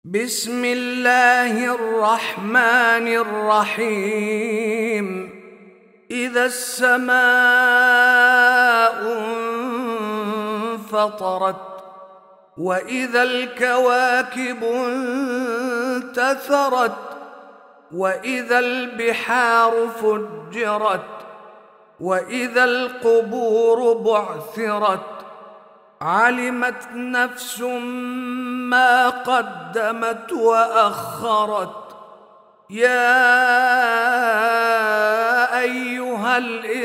بسم الله الرحمن الرحيم. إذا السماء انفطرت وإذا الكواكب انتثرت وإذا البحار فجرت وإذا القبور بعثرت علمت نفس ما قدمت وأخرت. يا أيها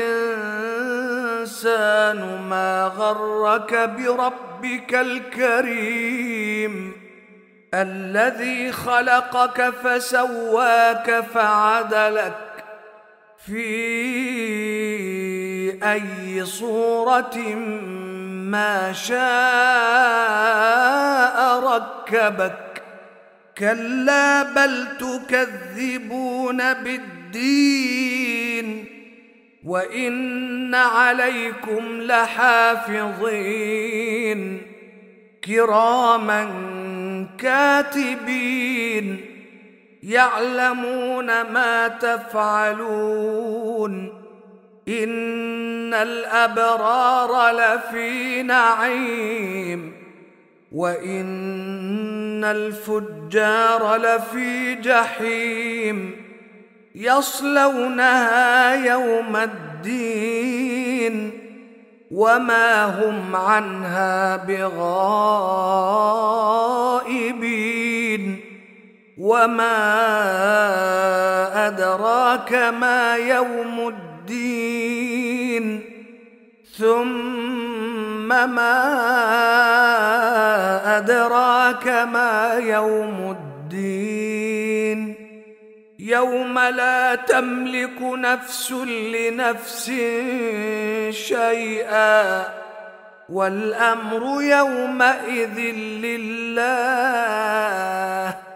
الإنسان ما غرك بربك الكريم الذي خلقك فسواك فعدلك في أي صورة ما شاء ركبك. كلا بل تكذبون بالدين وإن عليكم لحافظين كراما كاتبين يعلمون ما تفعلون. إن الأبرار لفي نعيم وإن الفجار لفي جحيم يصلونها يوم الدين وما هم عنها بغائبين. وما أدراك ما يوم الدين ثم ما أدراك ما يوم الدين يوم لا تملك نفس لنفس شيئا والأمر يومئذ لله